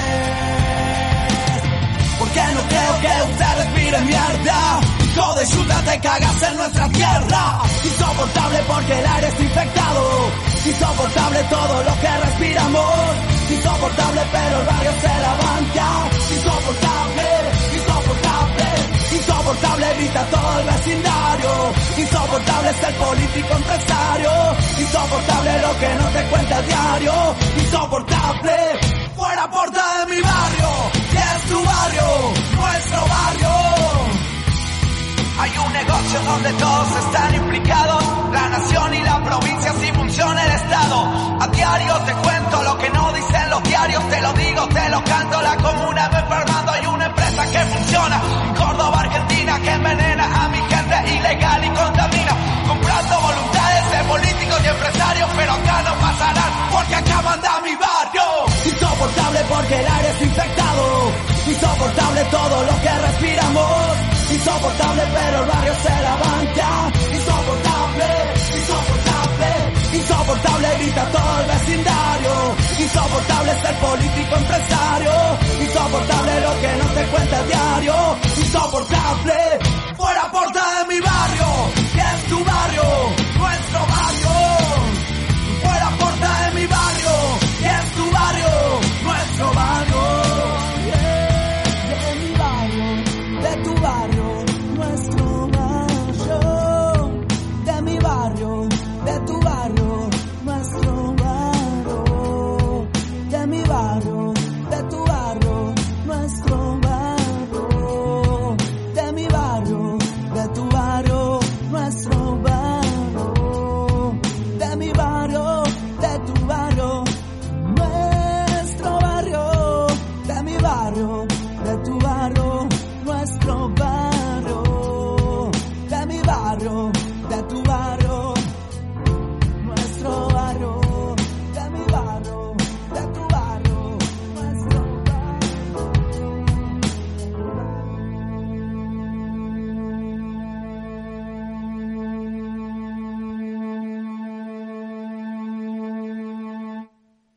Porque no creo que usted respire mierda. Hijo de chuta, te cagas en nuestra tierra. Insoportable porque el aire es infectado. Insoportable todo lo que respiramos. Insoportable pero el barrio se la banca. Insoportable, insoportable, insoportable grita todo el vecindario. Insoportable es el político empresario. Insoportable lo que no te cuenta a diario. Insoportable, fuera Porta de mi barrio, que es tu barrio, nuestro barrio. Hay un negocio donde todos están implicados, la nación y la provincia, así funciona el Estado. A diario te cuento lo que no dicen los diarios, te lo digo, te lo canto, la comuna va enfermando. Hay una empresa que funciona en Córdoba, Argentina, que envenena a mi gente ilegal y contamina, comprando voluntades de políticos y empresarios, pero acá no pasarán, porque acá manda mi barrio. Insoportable porque el aire es infectado. Insoportable todo lo que respiramos. Insoportable pero el barrio se la banca. Insoportable, insoportable, insoportable grita todo el vecindario. Insoportable es el político empresario. Insoportable lo que no te cuenta a diario. Insoportable,